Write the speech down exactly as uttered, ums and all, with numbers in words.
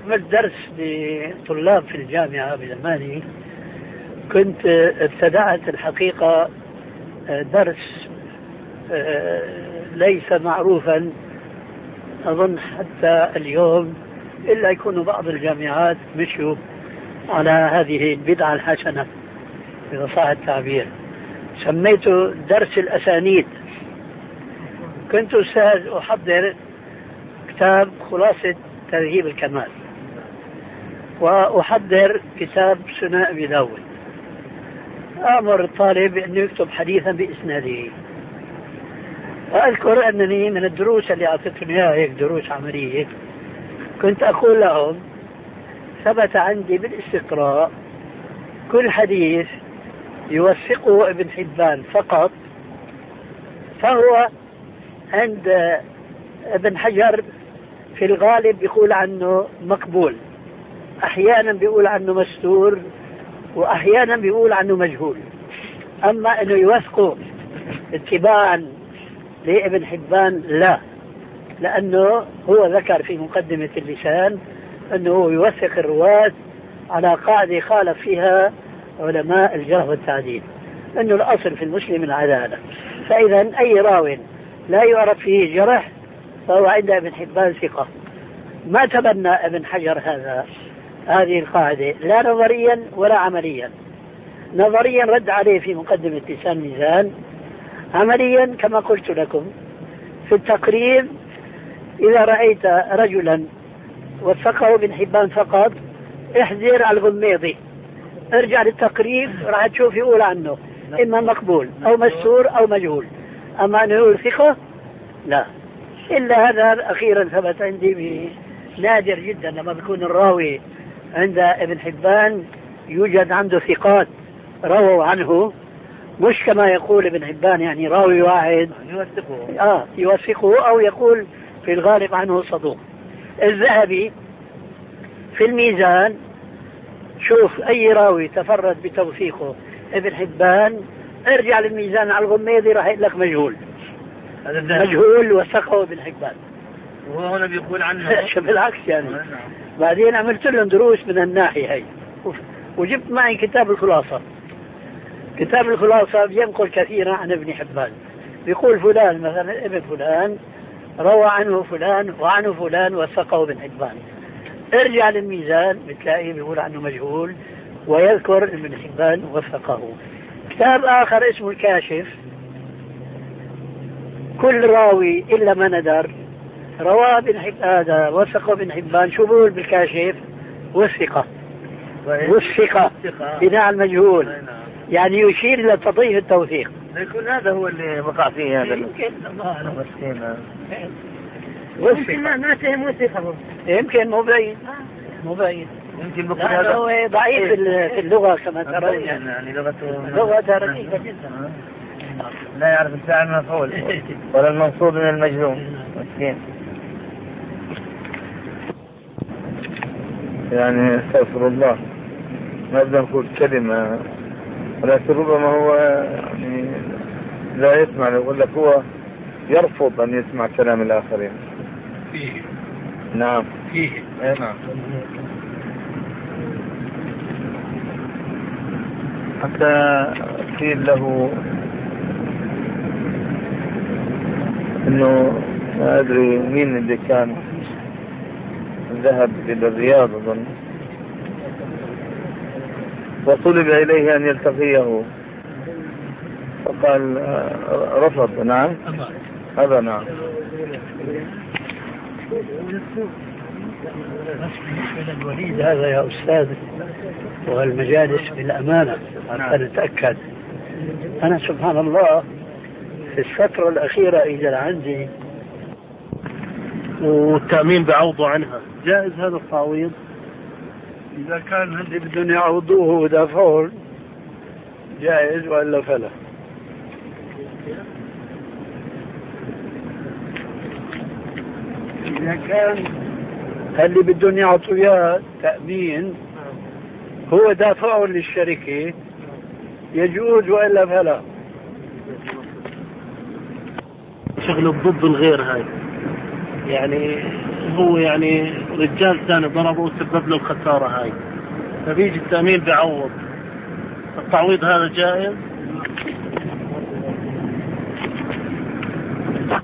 عملت درس لطلاب في الجامعة بزماني. كنت ابتدعت الحقيقة درس ليس معروفا أظن حتى اليوم، إلا يكون بعض الجامعات مشوا على هذه البدعة الحسنة إذا صح التعبير. سميته درس الأسانيد. كنت أستاذ أحضر كتاب خلاصة ترهيب الكمال، وأحضر كتاب سنن أبي داود. أمر الطالب أنه يكتب حديثا بإسناده. وأذكر أنني من الدروس اللي أعطيتهم إياها هيك دروس عملية كنت أقول لهم ثبت عندي بالاستقراء كل حديث يوثقه ابن حبان فقط فهو عند ابن حجر في الغالب يقول عنه مقبول، أحيانا بيقول عنه مستور، وأحيانا بيقول عنه مجهول. أما أنه يوثقه اتباعا لابن حبان لا، لأنه هو ذكر في مقدمة اللسان أنه يوثق الرواة على قاعدة خالف فيها علماء الجرح والتعديل، أنه الأصل في المسلم العدالة. فإذا أي راو لا يعرف فيه جرح فهو عند ابن حبان ثقة. ما تبنى ابن حجر هذا هذه القاعدة لا نظريا ولا عمليا. نظريا رد عليه في مقدمة لسان ميزان، عمليا كما قلت لكم في التقريب إذا رأيت رجلا وثقه ابن حبان فقط احذر على الغميضي، ارجع للتقريب راح تشوف يقول عنه إما مقبول أو مستور أو مجهول. أما أنه يقول ثقة لا. إلا هذا أخيرا ثبت عندي نادر جدا لما بيكون الراوي عند ابن حبان يوجد عنده ثقات رووا عنه، مش كما يقول ابن حبان يعني راوي واحد يوثقه آه يوثقه أو يقول في الغالب عنه صدوق. الذهبي في الميزان شوف أي راوي تفرد بتوثيقه ابن حبان ارجع للميزان على الغميضي راح يقول لك مجهول. مجهول وثقه ابن حبان، وهو هنا بيقول عنه بالعكس يعني. بعدين عملت لهم دروس من الناحية هي وجبت معي كتاب الخلاصة. كتاب الخلاصة بينقل كثيرا عن ابن حبان، بيقول فلان مثلا ابن فلان روى عنه فلان وعنه فلان وثقه ابن حبان، ارجع للميزان بتلاقيه بيقول عنه مجهول ويذكر ابن حبان وثقه. كتاب آخر اسمه الكاشف، كل راوي إلا ما ندر روى ابن حبان وثقه ابن حبان. شو بقول بالكاشف؟ والثقة والثقة بناء المجهول، يعني يشير إلى تضعيف التوثيق. يكون هذا هو اللي وقع فيه هذا. يمكن الله يمكن ما ما فهم وثيقة، يمكن مبين مبين يمكن هذا هو ضعيف في اللغة كما ترون، يعني لغته لغة رقيقة جدا، لا يعرف الفاعل المفعول ولا المنصوب من المجزوم مسكين. يعني استغفر الله ما بدنا نقول كلمة، ولكن ربما هو يعني لا يسمع، يقول لك هو يرفض أن يسمع كلام الآخرين. فيه نعم فيه نعم. حتى قيل له انه ما ادري مين اللي كان ذهب الى الرياض اظن وطلب اليه ان يلتقيه فقال رفض. نعم هذا نعم. الوليد هذا يا أستاذ والمجالس بالأمانة حتى نتأكد. أنا سبحان الله في الفترة الأخيرة إذا عندي والتأمين بعوضه عنها جائز هذا التعويض إذا كان عندي بدهم يعوضوه ودافعون جائز وإلا فلا. إذا كان اللي بدهم يعطوا إياه تأمين هو دافعه للشركة يجوز وإلا فلا. شغل ضد الغير هاي، يعني هو يعني رجال ثاني ضربه وسبب له الخسارة هاي، فبيجي التأمين بيعوض، التعويض هذا جائز؟